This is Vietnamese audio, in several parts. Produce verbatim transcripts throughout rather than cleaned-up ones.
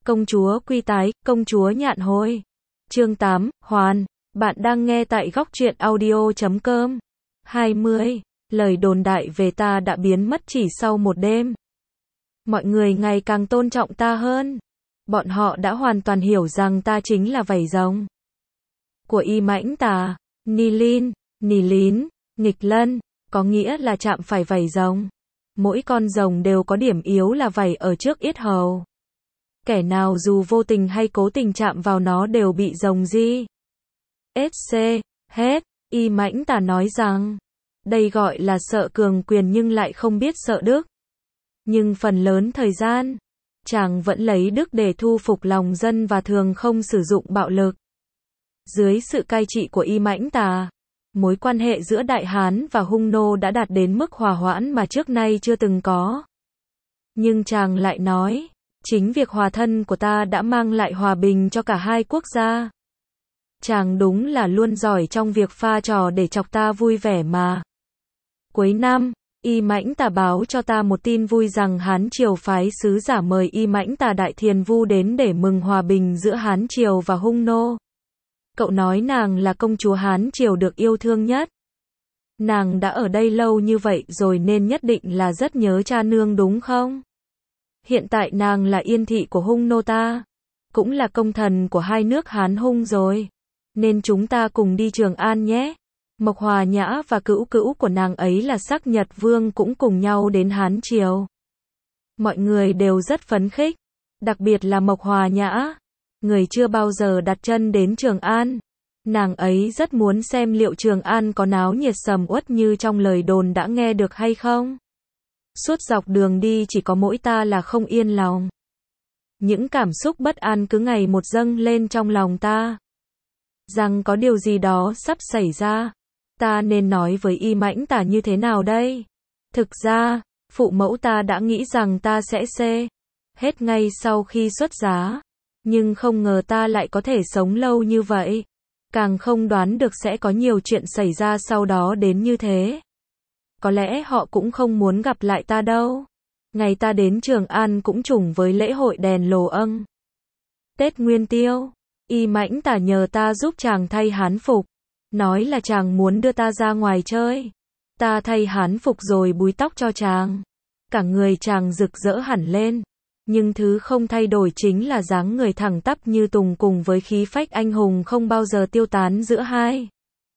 Công chúa quy tái, công chúa nhạn hồi. Chương tám, Hoàn, bạn đang nghe tại góc truyện audio chấm com. hai mươi. Lời đồn đại về ta đã biến mất chỉ sau một đêm. Mọi người ngày càng tôn trọng ta hơn. Bọn họ đã hoàn toàn hiểu rằng ta chính là vảy rồng của Y Mãnh Tà, Ni Linh, Nì Lín, Nghịch Lân, có nghĩa là chạm phải vảy rồng. Mỗi con rồng đều có điểm yếu là vảy ở trước yết hầu. Kẻ nào dù vô tình hay cố tình chạm vào nó đều bị rồng di. ét xê, hết, Y Mãnh Tà nói rằng, đây gọi là sợ cường quyền nhưng lại không biết sợ đức. Nhưng phần lớn thời gian, chàng vẫn lấy đức để thu phục lòng dân và thường không sử dụng bạo lực. Dưới sự cai trị của Y Mãnh Tà, mối quan hệ giữa Đại Hán và Hung Nô đã đạt đến mức hòa hoãn mà trước nay chưa từng có. Nhưng chàng lại nói, chính việc hòa thân của ta đã mang lại hòa bình cho cả hai quốc gia. Chàng đúng là luôn giỏi trong việc pha trò để chọc ta vui vẻ mà. Cuối năm, Y Mãnh Tà báo cho ta một tin vui rằng Hán Triều phái sứ giả mời Y Mãnh Tà Đại Thiền Vu đến để mừng hòa bình giữa Hán Triều và Hung Nô. Cậu nói nàng là công chúa Hán Triều được yêu thương nhất. Nàng đã ở đây lâu như vậy rồi nên nhất định là rất nhớ cha nương đúng không? Hiện tại nàng là yên thị của Hung Nô ta, cũng là công thần của hai nước Hán Hung rồi. Nên chúng ta cùng đi Trường An nhé. Mộc Hòa Nhã và cữu cữu của nàng ấy là Sắc Nhật Vương cũng cùng nhau đến Hán Triều. Mọi người đều rất phấn khích, đặc biệt là Mộc Hòa Nhã. Người chưa bao giờ đặt chân đến Trường An. Nàng ấy rất muốn xem liệu Trường An có náo nhiệt sầm uất như trong lời đồn đã nghe được hay không. Suốt dọc đường đi chỉ có mỗi ta là không yên lòng. Những cảm xúc bất an cứ ngày một dâng lên trong lòng ta. Rằng có điều gì đó sắp xảy ra. Ta nên nói với Y Mãnh Tà như thế nào đây? Thực ra, phụ mẫu ta đã nghĩ rằng ta sẽ xê hết ngay sau khi xuất giá. Nhưng không ngờ ta lại có thể sống lâu như vậy. Càng không đoán được sẽ có nhiều chuyện xảy ra sau đó đến như thế. Có lẽ họ cũng không muốn gặp lại ta đâu. Ngày ta đến Trường An cũng trùng với lễ hội đèn lồ âng. Tết Nguyên Tiêu, Y Mãnh Tà nhờ ta giúp chàng thay hán phục. Nói là chàng muốn đưa ta ra ngoài chơi. Ta thay hán phục rồi búi tóc cho chàng. Cả người chàng rực rỡ hẳn lên. Nhưng thứ không thay đổi chính là dáng người thẳng tắp như tùng cùng với khí phách anh hùng không bao giờ tiêu tán giữa hai.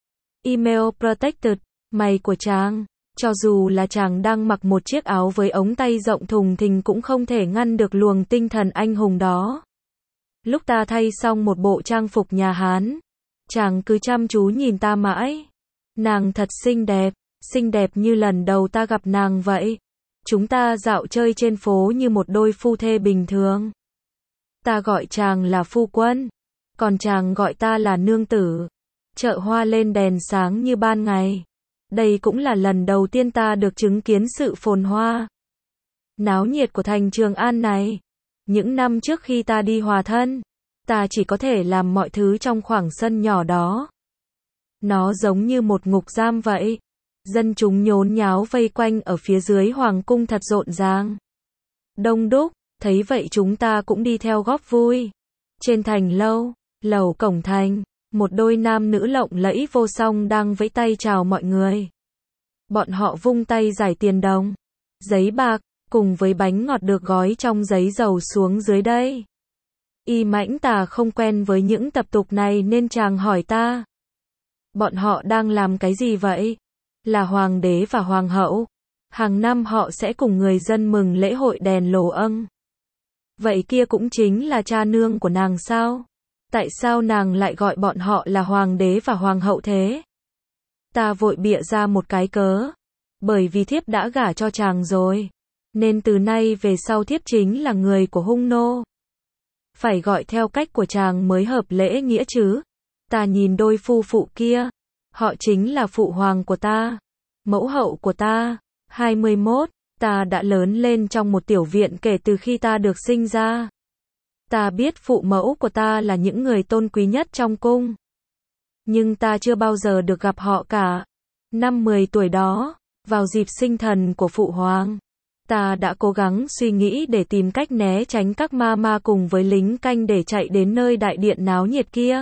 Email Protected, mày của chàng. Cho dù là chàng đang mặc một chiếc áo với ống tay rộng thùng thình cũng không thể ngăn được luồng tinh thần anh hùng đó. Lúc ta thay xong một bộ trang phục nhà Hán, chàng cứ chăm chú nhìn ta mãi. Nàng thật xinh đẹp, xinh đẹp như lần đầu ta gặp nàng vậy. Chúng ta dạo chơi trên phố như một đôi phu thê bình thường. Ta gọi chàng là phu quân, còn chàng gọi ta là nương tử. Chợ hoa lên đèn sáng như ban ngày. Đây cũng là lần đầu tiên ta được chứng kiến sự phồn hoa, náo nhiệt của thành Trường An này. Những năm trước khi ta đi hòa thân, ta chỉ có thể làm mọi thứ trong khoảng sân nhỏ đó. Nó giống như một ngục giam vậy. Dân chúng nhốn nháo vây quanh ở phía dưới hoàng cung thật rộn ràng. Đông đúc, thấy vậy chúng ta cũng đi theo góp vui. Trên thành lâu, lầu cổng thành, một đôi nam nữ lộng lẫy vô song đang vẫy tay chào mọi người. Bọn họ vung tay giải tiền đồng, giấy bạc, cùng với bánh ngọt được gói trong giấy dầu xuống dưới đây. Y Mãnh Tà không quen với những tập tục này nên chàng hỏi ta. Bọn họ đang làm cái gì vậy? Là hoàng đế và hoàng hậu. Hàng năm họ sẽ cùng người dân mừng lễ hội đèn lồ âng. Vậy kia cũng chính là cha nương của nàng sao? Tại sao nàng lại gọi bọn họ là hoàng đế và hoàng hậu thế? Ta vội bịa ra một cái cớ. Bởi vì thiếp đã gả cho chàng rồi. Nên từ nay về sau thiếp chính là người của Hung Nô. Phải gọi theo cách của chàng mới hợp lễ nghĩa chứ. Ta nhìn đôi phu phụ kia. Họ chính là phụ hoàng của ta, mẫu hậu của ta. hai mươi mốt, ta đã lớn lên trong một tiểu viện kể từ khi ta được sinh ra. Ta biết phụ mẫu của ta là những người tôn quý nhất trong cung. Nhưng ta chưa bao giờ được gặp họ cả. Năm mười tuổi đó, vào dịp sinh thần của phụ hoàng, Ta đã cố gắng suy nghĩ để tìm cách né tránh các ma ma cùng với lính canh để chạy đến nơi đại điện náo nhiệt kia.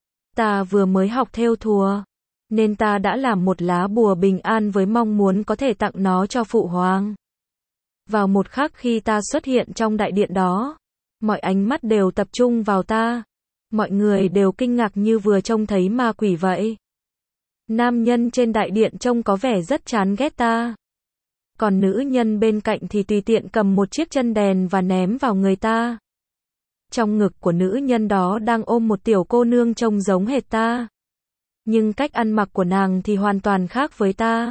Ta vừa mới học thêu thùa, nên ta đã làm một lá bùa bình an với mong muốn có thể tặng nó cho phụ hoàng. Vào một khắc khi ta xuất hiện trong đại điện đó, mọi ánh mắt đều tập trung vào ta. Mọi người đều kinh ngạc như vừa trông thấy ma quỷ vậy. Nam nhân trên đại điện trông có vẻ rất chán ghét ta. Còn nữ nhân bên cạnh thì tùy tiện cầm một chiếc chân đèn và ném vào người ta. Trong ngực của nữ nhân đó đang ôm một tiểu cô nương trông giống hệt ta. Nhưng cách ăn mặc của nàng thì hoàn toàn khác với ta.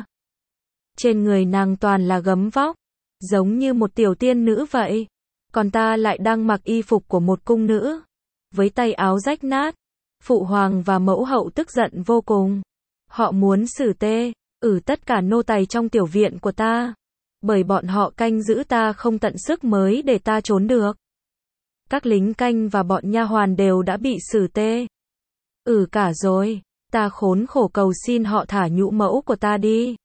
Trên người nàng toàn là gấm vóc, giống như một tiểu tiên nữ vậy. Còn ta lại đang mặc y phục của một cung nữ, với tay áo rách nát. Phụ hoàng và mẫu hậu tức giận vô cùng. Họ muốn xử tê, ử tất cả nô tỳ trong tiểu viện của ta. Bởi bọn họ canh giữ ta không tận sức mới để ta trốn được. Các lính canh và bọn nha hoàn đều đã bị xử tê. Ừ cả rồi, ta khốn khổ cầu xin họ thả nhũ mẫu của ta đi.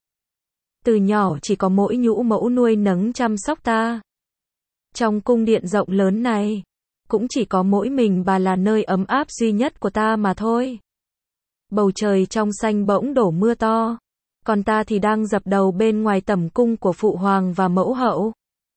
Từ nhỏ chỉ có mỗi nhũ mẫu nuôi nấng chăm sóc ta. Trong cung điện rộng lớn này, cũng chỉ có mỗi mình bà là nơi ấm áp duy nhất của ta mà thôi. Bầu trời trong xanh bỗng đổ mưa to. Còn ta thì đang dập đầu bên ngoài tẩm cung của phụ hoàng và mẫu hậu.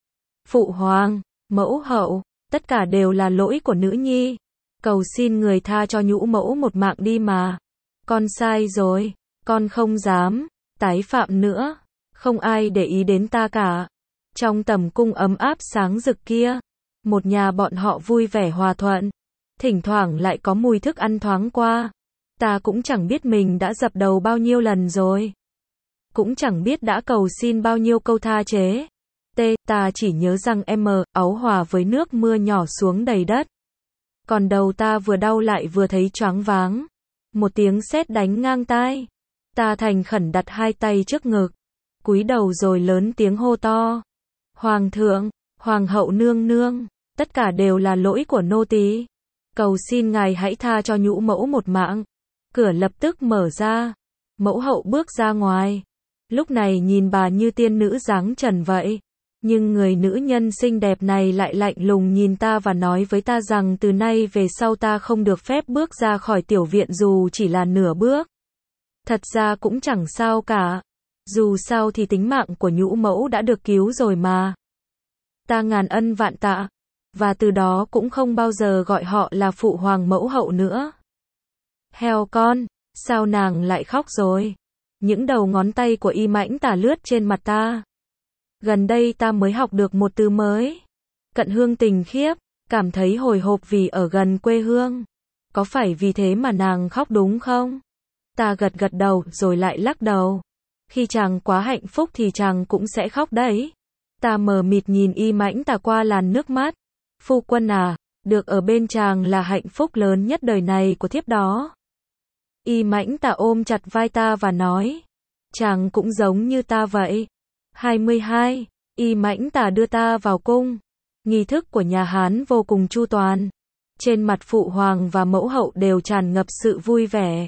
Phụ hoàng, mẫu hậu, tất cả đều là lỗi của nữ nhi. Cầu xin người tha cho nhũ mẫu một mạng đi mà. Con sai rồi, con không dám tái phạm nữa. Không ai để ý đến ta cả. Trong tẩm cung ấm áp sáng rực kia, một nhà bọn họ vui vẻ hòa thuận. Thỉnh thoảng lại có mùi thức ăn thoáng qua. Ta cũng chẳng biết mình đã dập đầu bao nhiêu lần rồi. Cũng chẳng biết đã cầu xin bao nhiêu câu tha chế. T, ta chỉ nhớ rằng M, áo hòa với nước mưa nhỏ xuống đầy đất. Còn đầu ta vừa đau lại vừa thấy choáng váng. Một tiếng sét đánh ngang tai. Ta thành khẩn đặt hai tay trước ngực. Cúi đầu rồi lớn tiếng hô to. Hoàng thượng, hoàng hậu nương nương, tất cả đều là lỗi của nô tỳ. Cầu xin ngài hãy tha cho nhũ mẫu một mạng. Cửa lập tức mở ra. Mẫu hậu bước ra ngoài. Lúc này nhìn bà như tiên nữ dáng trần vậy. Nhưng người nữ nhân xinh đẹp này lại lạnh lùng nhìn ta và nói với ta rằng từ nay về sau ta không được phép bước ra khỏi tiểu viện dù chỉ là nửa bước. Thật ra cũng chẳng sao cả. Dù sao thì tính mạng của nhũ mẫu đã được cứu rồi mà. Ta ngàn ân vạn tạ. Và từ đó cũng không bao giờ gọi họ là phụ hoàng mẫu hậu nữa. Heo con, sao nàng lại khóc rồi? Những đầu ngón tay của Y Mãnh Tà lướt trên mặt ta. Gần đây ta mới học được một từ mới. Cận hương tình khiếp, cảm thấy hồi hộp vì ở gần quê hương. Có phải vì thế mà nàng khóc đúng không? Ta gật gật đầu rồi lại lắc đầu. Khi chàng quá hạnh phúc thì chàng cũng sẽ khóc đấy. Ta mờ mịt nhìn Y Mãnh Tà qua làn nước mắt. Phu quân à, được ở bên chàng là hạnh phúc lớn nhất đời này của thiếp đó. Y Mãnh Tà ôm chặt vai ta và nói. Chàng cũng giống như ta vậy. hai mươi hai. Y Mãnh Tà đưa ta vào cung. Nghi thức của nhà Hán vô cùng chu toàn. Trên mặt phụ hoàng và mẫu hậu đều tràn ngập sự vui vẻ.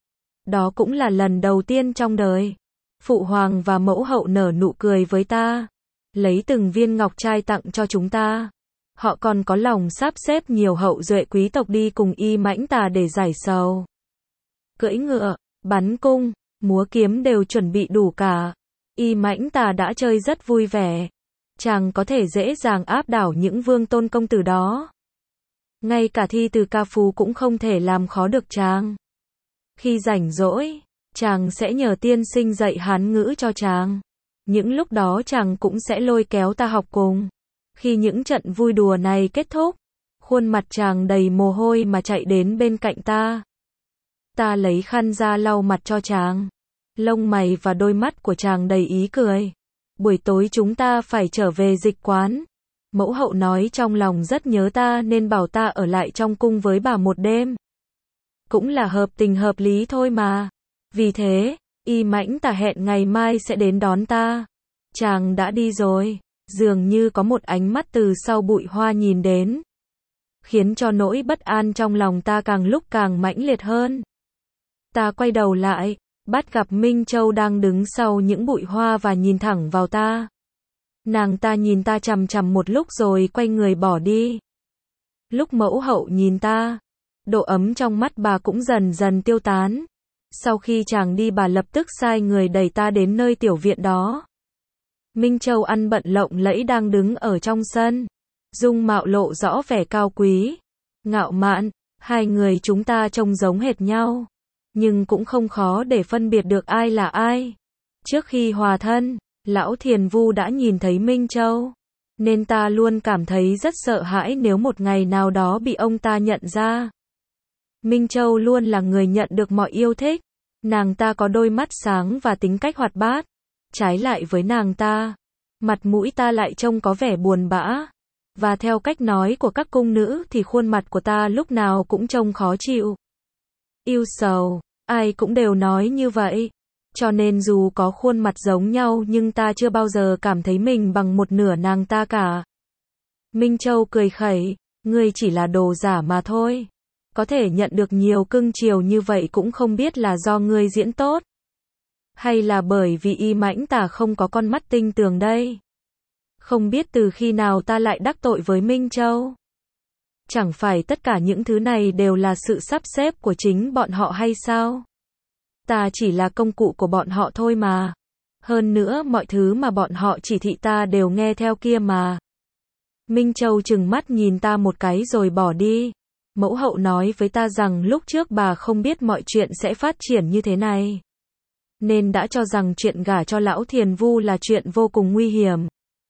Đó cũng là lần đầu tiên trong đời. Phụ hoàng và mẫu hậu nở nụ cười với ta. Lấy từng viên ngọc trai tặng cho chúng ta. Họ còn có lòng sắp xếp nhiều hậu duệ quý tộc đi cùng Y Mãnh Tà để giải sầu. Cưỡi ngựa, bắn cung, múa kiếm đều chuẩn bị đủ cả. Y Mãnh Tà đã chơi rất vui vẻ. Chàng có thể dễ dàng áp đảo những vương tôn công tử đó. Ngay cả thi từ ca phú cũng không thể làm khó được chàng. Khi rảnh rỗi, chàng sẽ nhờ tiên sinh dạy Hán ngữ cho chàng. Những lúc đó chàng cũng sẽ lôi kéo ta học cùng. Khi những trận vui đùa này kết thúc, khuôn mặt chàng đầy mồ hôi mà chạy đến bên cạnh ta. Ta lấy khăn ra lau mặt cho chàng. Lông mày và đôi mắt của chàng đầy ý cười. Buổi tối chúng ta phải trở về dịch quán. Mẫu hậu nói trong lòng rất nhớ ta nên bảo ta ở lại trong cung với bà một đêm. Cũng là hợp tình hợp lý thôi mà. Vì thế, Y Mãnh Tà hẹn ngày mai sẽ đến đón ta. Chàng đã đi rồi. Dường như có một ánh mắt từ sau bụi hoa nhìn đến. Khiến cho nỗi bất an trong lòng ta càng lúc càng mãnh liệt hơn. Ta quay đầu lại, bắt gặp Minh Châu đang đứng sau những bụi hoa và nhìn thẳng vào ta. Nàng ta nhìn ta chằm chằm một lúc rồi quay người bỏ đi. Lúc mẫu hậu nhìn ta, độ ấm trong mắt bà cũng dần dần tiêu tán. Sau khi chàng đi bà lập tức sai người đẩy ta đến nơi tiểu viện đó. Minh Châu ăn bận lộng lẫy đang đứng ở trong sân. Dung mạo lộ rõ vẻ cao quý, ngạo mạn, hai người chúng ta trông giống hệt nhau. Nhưng cũng không khó để phân biệt được ai là ai. Trước khi hòa thân, lão Thiền Vu đã nhìn thấy Minh Châu. Nên ta luôn cảm thấy rất sợ hãi nếu một ngày nào đó bị ông ta nhận ra. Minh Châu luôn là người nhận được mọi yêu thích. Nàng ta có đôi mắt sáng và tính cách hoạt bát. Trái lại với nàng ta, mặt mũi ta lại trông có vẻ buồn bã. Và theo cách nói của các cung nữ thì khuôn mặt của ta lúc nào cũng trông khó chịu. Yêu sầu, ai cũng đều nói như vậy. Cho nên dù có khuôn mặt giống nhau nhưng ta chưa bao giờ cảm thấy mình bằng một nửa nàng ta cả. Minh Châu cười khẩy, ngươi chỉ là đồ giả mà thôi. Có thể nhận được nhiều cưng chiều như vậy cũng không biết là do ngươi diễn tốt. Hay là bởi vì Y Mãnh Tà không có con mắt tinh tường đây. Không biết từ khi nào ta lại đắc tội với Minh Châu. Chẳng phải tất cả những thứ này đều là sự sắp xếp của chính bọn họ hay sao? Ta chỉ là công cụ của bọn họ thôi mà. Hơn nữa mọi thứ mà bọn họ chỉ thị ta đều nghe theo kia mà. Minh Châu trừng mắt nhìn ta một cái rồi bỏ đi. Mẫu hậu nói với ta rằng lúc trước bà không biết mọi chuyện sẽ phát triển như thế này. Nên đã cho rằng chuyện gả cho lão Thiền Vu là chuyện vô cùng nguy hiểm.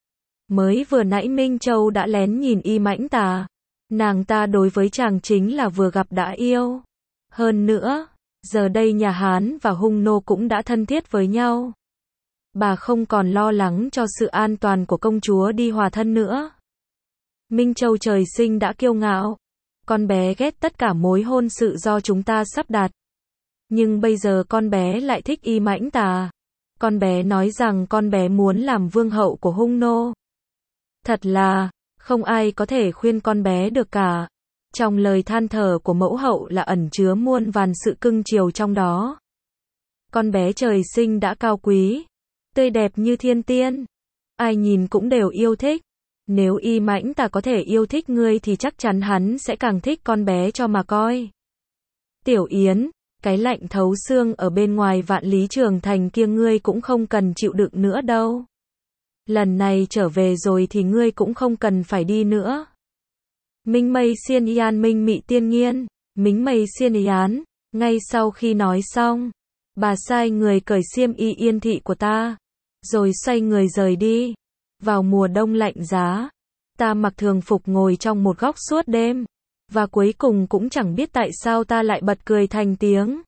Mới vừa nãy Minh Châu đã lén nhìn Y Mãnh Tà. Nàng ta đối với chàng chính là vừa gặp đã yêu. Hơn nữa, giờ đây nhà Hán và Hung Nô cũng đã thân thiết với nhau. Bà không còn lo lắng cho sự an toàn của công chúa đi hòa thân nữa. Minh Châu trời sinh đã kiêu ngạo. Con bé ghét tất cả mối hôn sự do chúng ta sắp đặt. Nhưng bây giờ con bé lại thích Y Mãnh Tà. Con bé nói rằng con bé muốn làm vương hậu của Hung Nô. Thật là, không ai có thể khuyên con bé được cả. Trong lời than thở của mẫu hậu là ẩn chứa muôn vàn sự cưng chiều trong đó. Con bé trời sinh đã cao quý, tươi đẹp như thiên tiên. Ai nhìn cũng đều yêu thích. Nếu Y Mãnh Tà có thể yêu thích ngươi thì chắc chắn hắn sẽ càng thích con bé cho mà coi. Tiểu Yến, cái lạnh thấu xương ở bên ngoài Vạn Lý Trường Thành kia ngươi cũng không cần chịu đựng nữa đâu. Lần này trở về rồi thì ngươi cũng không cần phải đi nữa. Minh Mây Xiên Yan Minh Mị Tiên Nghiên, Mính Mây Xiên Yán, ngay sau khi nói xong, bà sai người cởi xiêm y yên thị của ta, rồi xoay người rời đi. Vào mùa đông lạnh giá, ta mặc thường phục ngồi trong một góc suốt đêm, và cuối cùng cũng chẳng biết tại sao ta lại bật cười thành tiếng.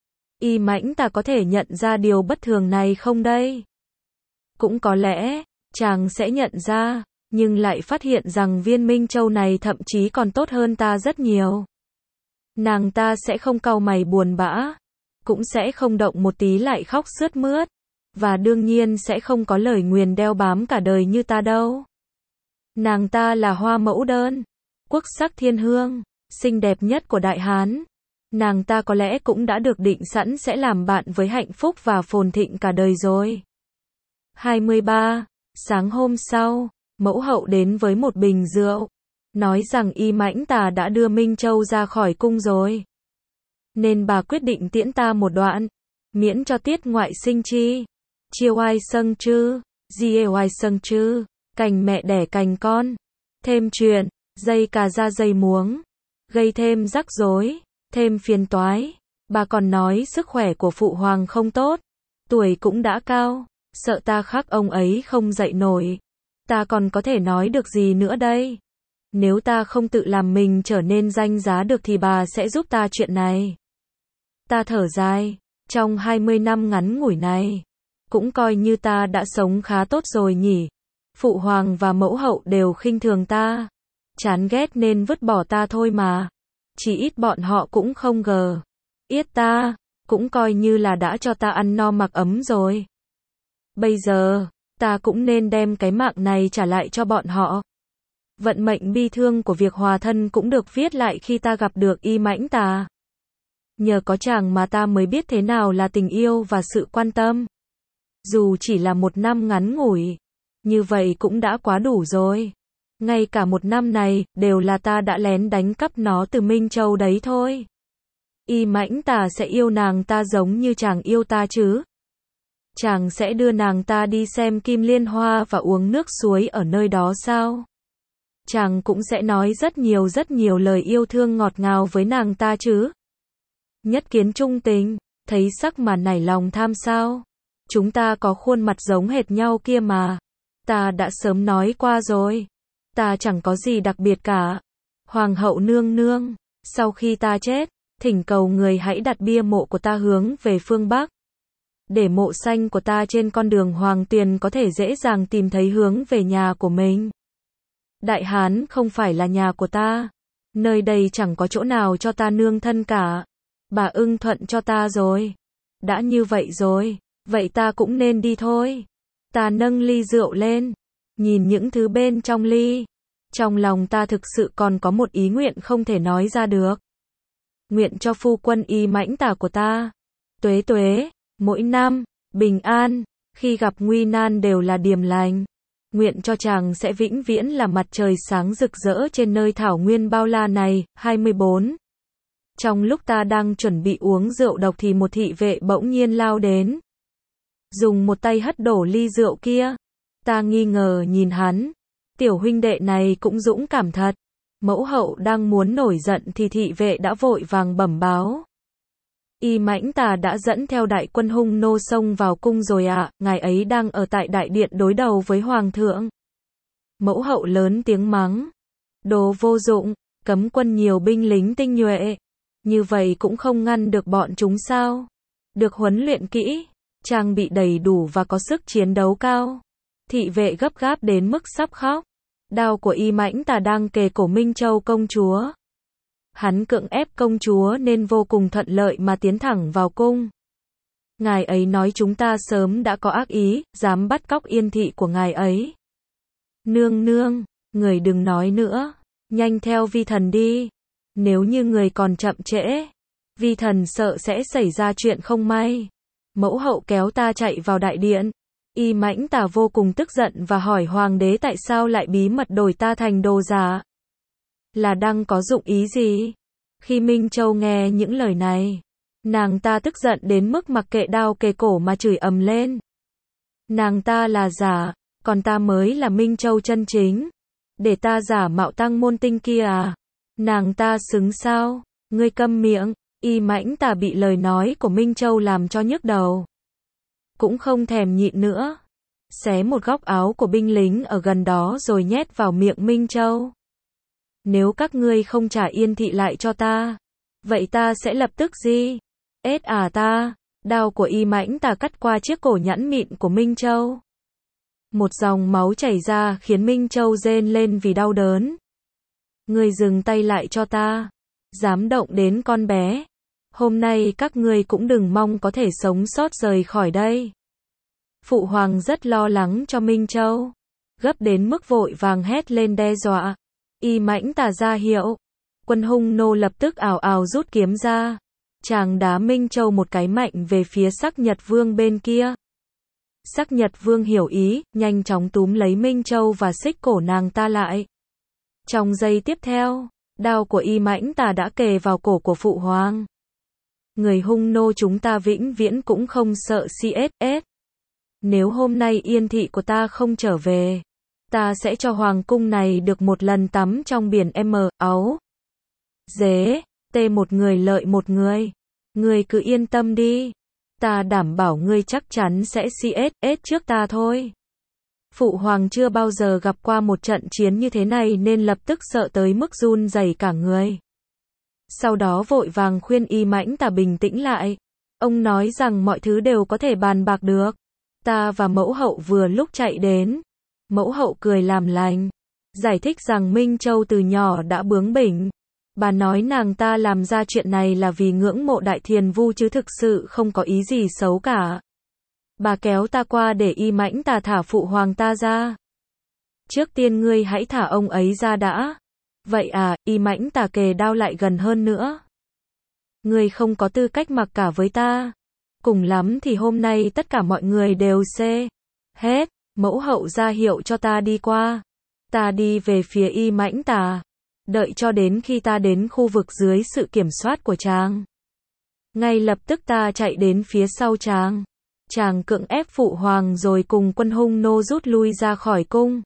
Y Mãnh Tà có thể nhận ra điều bất thường này không đây? Cũng có lẽ, chàng sẽ nhận ra, nhưng lại phát hiện rằng viên Minh Châu này thậm chí còn tốt hơn ta rất nhiều. Nàng ta sẽ không cau mày buồn bã, cũng sẽ không động một tí lại khóc sướt mướt, và đương nhiên sẽ không có lời nguyền đeo bám cả đời như ta đâu. Nàng ta là hoa mẫu đơn, quốc sắc thiên hương, xinh đẹp nhất của Đại Hán. Nàng ta có lẽ cũng đã được định sẵn sẽ làm bạn với hạnh phúc và phồn thịnh cả đời rồi. hai mươi ba. Sáng hôm sau, mẫu hậu đến với một bình rượu, nói rằng Y Mãnh Tà đã đưa Minh Châu ra khỏi cung rồi. Nên bà quyết định tiễn ta một đoạn, miễn cho tiết ngoại sinh chi. Chiêu ai sâng chư, di oai sâng chư, cành mẹ đẻ cành con. Thêm chuyện, dây cà ra dây muống, gây thêm rắc rối, thêm phiền toái. Bà còn nói sức khỏe của phụ hoàng không tốt, tuổi cũng đã cao, sợ ta khắc ông ấy không dậy nổi. Ta còn có thể nói được gì nữa đây? Nếu ta không tự làm mình trở nên danh giá được thì bà sẽ giúp ta chuyện này. Ta thở dài, trong hai mươi năm ngắn ngủi này, cũng coi như ta đã sống khá tốt rồi nhỉ. Phụ hoàng và mẫu hậu đều khinh thường ta, chán ghét nên vứt bỏ ta thôi mà. Chỉ ít bọn họ cũng không gờ yết ta, cũng coi như là đã cho ta ăn no mặc ấm rồi. Bây giờ, ta cũng nên đem cái mạng này trả lại cho bọn họ. Vận mệnh bi thương của việc hòa thân cũng được viết lại khi ta gặp được Y Mãnh Tà. Nhờ có chàng mà ta mới biết thế nào là tình yêu và sự quan tâm. Dù chỉ là một năm ngắn ngủi, Như vậy cũng đã quá đủ rồi. Ngay cả một năm này, đều là ta đã lén đánh cắp nó từ Minh Châu đấy thôi. Y Mãnh Tà sẽ yêu nàng ta giống như chàng yêu ta chứ? Chàng sẽ đưa nàng ta đi xem Kim Liên Hoa và uống nước suối ở nơi đó sao? Chàng cũng sẽ nói rất nhiều rất nhiều lời yêu thương ngọt ngào với nàng ta chứ? Nhất kiến trung tình, thấy sắc mà nảy lòng tham sao? Chúng ta có khuôn mặt giống hệt nhau kia mà. Ta đã sớm nói qua rồi. Ta chẳng có gì đặc biệt cả. Hoàng hậu nương nương, sau khi ta chết, thỉnh cầu người hãy đặt bia mộ của ta hướng về phương Bắc. Để mộ xanh của ta trên con đường Hoàng Tuyền có thể dễ dàng tìm thấy hướng về nhà của mình. Đại Hán không phải là nhà của ta. Nơi đây chẳng có chỗ nào cho ta nương thân cả. Bà ưng thuận cho ta rồi. Đã như vậy rồi, vậy ta cũng nên đi thôi. Ta nâng ly rượu lên, nhìn những thứ bên trong ly. Trong lòng ta thực sự còn có một ý nguyện không thể nói ra được. Nguyện cho phu quân Y Mãnh Tà của ta, tuế tuế, mỗi năm, bình an, khi gặp nguy nan đều là điềm lành. Nguyện cho chàng sẽ vĩnh viễn là mặt trời sáng rực rỡ trên nơi thảo nguyên bao la này. hai mươi bốn. Trong lúc ta đang chuẩn bị uống rượu độc thì một thị vệ bỗng nhiên lao đến. Dùng một tay hất đổ ly rượu kia. Ta nghi ngờ nhìn hắn. Tiểu huynh đệ này cũng dũng cảm thật. Mẫu hậu đang muốn nổi giận thì thị vệ đã vội vàng bẩm báo. Y Mãnh Tà đã dẫn theo đại quân hung nô xông vào cung rồi ạ, à, ngài ấy đang ở tại đại điện đối đầu với hoàng thượng. Mẫu hậu lớn tiếng mắng. Đồ vô dụng, cấm quân nhiều binh lính tinh nhuệ. Như vậy cũng không ngăn được bọn chúng sao? Được huấn luyện kỹ, trang bị đầy đủ và có sức chiến đấu cao. Thị vệ gấp gáp đến mức sắp khóc. Đao của Y Mãnh Tà đang kề cổ Minh Châu công chúa. Hắn cưỡng ép công chúa nên vô cùng thuận lợi mà tiến thẳng vào cung. Ngài ấy nói chúng ta sớm đã có ác ý, dám bắt cóc Yên thị của ngài ấy. Nương nương, người đừng nói nữa, nhanh theo vi thần đi. Nếu như người còn chậm trễ, vi thần sợ sẽ xảy ra chuyện không may. Mẫu hậu kéo ta chạy vào đại điện. Y Mãnh Tà vô cùng tức giận và hỏi hoàng đế tại sao lại bí mật đổi ta thành đồ giả. Là đang có dụng ý gì? Khi Minh Châu nghe những lời này, nàng ta tức giận đến mức mặc kệ đao kề cổ mà chửi ầm lên. Nàng ta là giả, còn ta mới là Minh Châu chân chính. Để ta giả mạo Tăng Môn Tinh kia à? Nàng ta xứng sao? Ngươi câm miệng. Y Mãnh Tà bị lời nói của Minh Châu làm cho nhức đầu. Cũng không thèm nhịn nữa. Xé một góc áo của binh lính ở gần đó rồi nhét vào miệng Minh Châu. Nếu các ngươi không trả Yên thị lại cho ta, vậy ta sẽ lập tức gì? Ết à ta, đao của Y Mãnh Tà cắt qua chiếc cổ nhẵn mịn của Minh Châu. Một dòng máu chảy ra khiến Minh Châu rên lên vì đau đớn. Ngươi dừng tay lại cho ta. Dám động đến con bé. Hôm nay các ngươi cũng đừng mong có thể sống sót rời khỏi đây. Phụ hoàng rất lo lắng cho Minh Châu. Gấp đến mức vội vàng hét lên đe dọa. Y Mãnh Tà ra hiệu. Quân hung nô lập tức ào ào rút kiếm ra. Chàng đá Minh Châu một cái mạnh về phía Sắc Nhật Vương bên kia. Sắc Nhật Vương hiểu ý, nhanh chóng túm lấy Minh Châu và xích cổ nàng ta lại. Trong giây tiếp theo, đao của Y Mãnh Tà đã kề vào cổ của phụ hoàng. Người hung nô chúng ta vĩnh viễn cũng không sợ xê ét ét. Nếu hôm nay Yên thị của ta không trở về, ta sẽ cho hoàng cung này được một lần tắm trong biển M, áo. Dế, tê một người lợi một người. Ngươi cứ yên tâm đi. Ta đảm bảo ngươi chắc chắn sẽ xê ét ét trước ta thôi. Phụ hoàng chưa bao giờ gặp qua một trận chiến như thế này nên lập tức sợ tới mức run rẩy cả người. Sau đó vội vàng khuyên Y Mãnh Tà bình tĩnh lại. Ông nói rằng mọi thứ đều có thể bàn bạc được. Ta và mẫu hậu vừa lúc chạy đến. Mẫu hậu cười làm lành. Giải thích rằng Minh Châu từ nhỏ đã bướng bỉnh. Bà nói nàng ta làm ra chuyện này là vì ngưỡng mộ Đại Thiền Vu chứ thực sự không có ý gì xấu cả. Bà kéo ta qua để Y Mãnh Tà thả phụ hoàng ta ra. Trước tiên ngươi hãy thả ông ấy ra đã. Vậy à, Y Mãnh Tà kề đao lại gần hơn nữa. Ngươi không có tư cách mặc cả với ta. Cùng lắm thì hôm nay tất cả mọi người đều xê hết. Mẫu hậu ra hiệu cho ta đi qua. Ta đi về phía Y Mãnh Tà. Đợi cho đến khi ta đến khu vực dưới sự kiểm soát của chàng. Ngay lập tức ta chạy đến phía sau chàng. Chàng cưỡng ép phụ hoàng rồi cùng quân hung nô rút lui ra khỏi cung.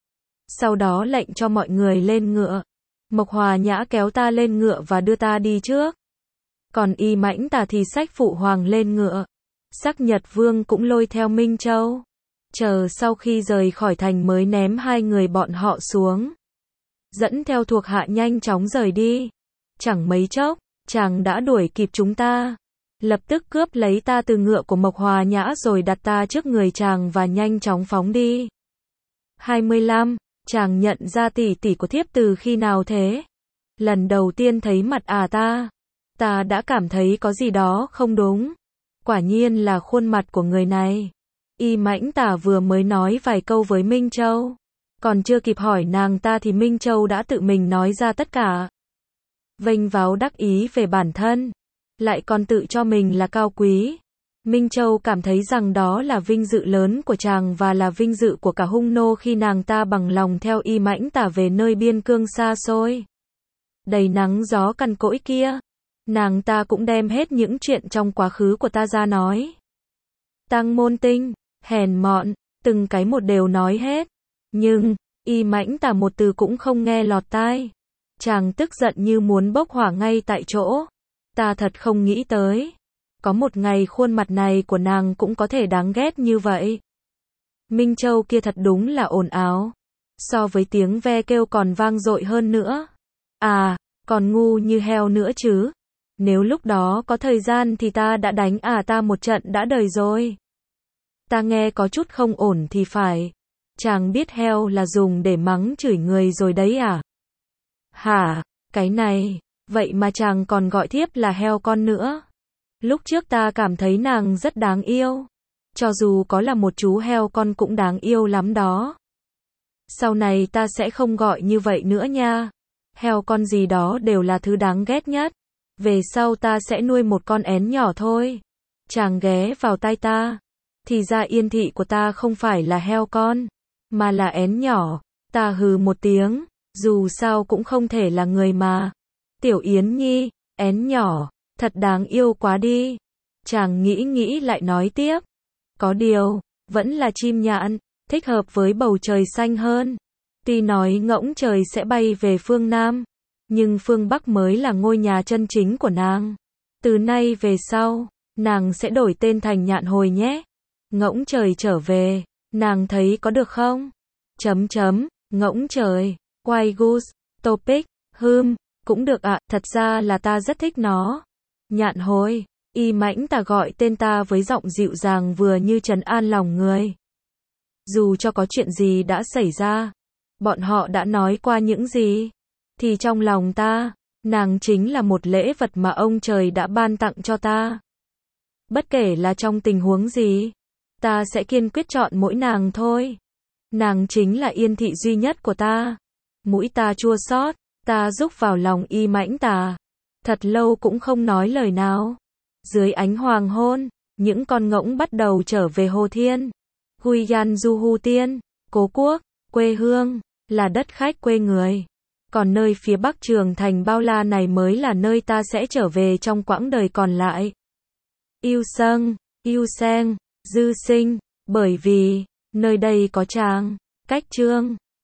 Sau đó lệnh cho mọi người lên ngựa. Mộc Hòa Nhã kéo ta lên ngựa và đưa ta đi trước. Còn Y Mãnh Tà thì xách phụ hoàng lên ngựa. Sắc Nhật Vương cũng lôi theo Minh Châu. Chờ sau khi rời khỏi thành mới ném hai người bọn họ xuống. Dẫn theo thuộc hạ nhanh chóng rời đi. Chẳng mấy chốc, chàng đã đuổi kịp chúng ta. Lập tức cướp lấy ta từ ngựa của Mộc Hòa Nhã rồi đặt ta trước người chàng và nhanh chóng phóng đi. hai mươi lăm. Chàng nhận ra tỷ tỷ của thiếp từ khi nào thế? Lần đầu tiên thấy mặt à ta. Ta đã cảm thấy có gì đó không đúng. Quả nhiên là khuôn mặt của người này. Y Mãnh Tà vừa mới nói vài câu với Minh Châu. Còn chưa kịp hỏi nàng ta thì Minh Châu đã tự mình nói ra tất cả. Vênh váo đắc ý về bản thân. Lại còn tự cho mình là cao quý. Minh Châu cảm thấy rằng đó là vinh dự lớn của chàng và là vinh dự của cả hung nô khi nàng ta bằng lòng theo Y Mãnh Tà về nơi biên cương xa xôi. Đầy nắng gió cằn cỗi kia. Nàng ta cũng đem hết những chuyện trong quá khứ của ta ra nói. Tăng môn tinh, hèn mọn, từng cái một đều nói hết. Nhưng, Y Mãnh Tà một từ cũng không nghe lọt tai. Chàng tức giận như muốn bốc hỏa ngay tại chỗ. Ta thật không nghĩ tới. Có một ngày khuôn mặt này của nàng cũng có thể đáng ghét như vậy. Minh Châu kia thật đúng là ồn ào. So với tiếng ve kêu còn vang dội hơn nữa. À, còn ngu như heo nữa chứ. Nếu lúc đó có thời gian thì ta đã đánh à ta một trận đã đời rồi. Ta nghe có chút không ổn thì phải. Chàng biết heo là dùng để mắng chửi người rồi đấy à? Hả, cái này, vậy mà chàng còn gọi thiếp là heo con nữa. Lúc trước ta cảm thấy nàng rất đáng yêu. Cho dù có là một chú heo con cũng đáng yêu lắm đó. Sau này ta sẽ không gọi như vậy nữa nha. Heo con gì đó đều là thứ đáng ghét nhất. Về sau ta sẽ nuôi một con én nhỏ thôi. Chàng ghé vào tai ta. Thì ra Yên thị của ta không phải là heo con, mà là én nhỏ. Ta hừ một tiếng, dù sao cũng không thể là người mà. Tiểu Yến Nhi, én nhỏ, thật đáng yêu quá đi. Chàng nghĩ nghĩ lại nói tiếp. Có điều, vẫn là chim nhạn, thích hợp với bầu trời xanh hơn. Tuy nói ngỗng trời sẽ bay về phương Nam, nhưng phương Bắc mới là ngôi nhà chân chính của nàng. Từ nay về sau, nàng sẽ đổi tên thành Nhạn Hồi nhé. Ngỗng trời trở về, nàng thấy có được không? Chấm chấm, ngỗng trời, quay goose, topic, hưm, cũng được ạ, thật ra là ta rất thích nó. Nhạn Hồi, Y Mãnh Tà gọi tên ta với giọng dịu dàng vừa như trấn an lòng người. Dù cho có chuyện gì đã xảy ra, bọn họ đã nói qua những gì, thì trong lòng ta, nàng chính là một lễ vật mà ông trời đã ban tặng cho ta. Bất kể là trong tình huống gì, ta sẽ kiên quyết chọn mỗi nàng thôi. Nàng chính là Yên thị duy nhất của ta. Mũi ta chua xót, ta rúc vào lòng Y Mãnh Tà. Thật lâu cũng không nói lời nào. Dưới ánh hoàng hôn, những con ngỗng bắt đầu trở về Hồ Thiên. Guyan Du Hu Tiên, cố quốc, quê hương, là đất khách quê người. Còn nơi phía bắc Trường Thành bao la này mới là nơi ta sẽ trở về trong quãng đời còn lại. Yêu Sâng, Yêu Seng, Dư Sinh, bởi vì, nơi đây có chàng, Cách Trương.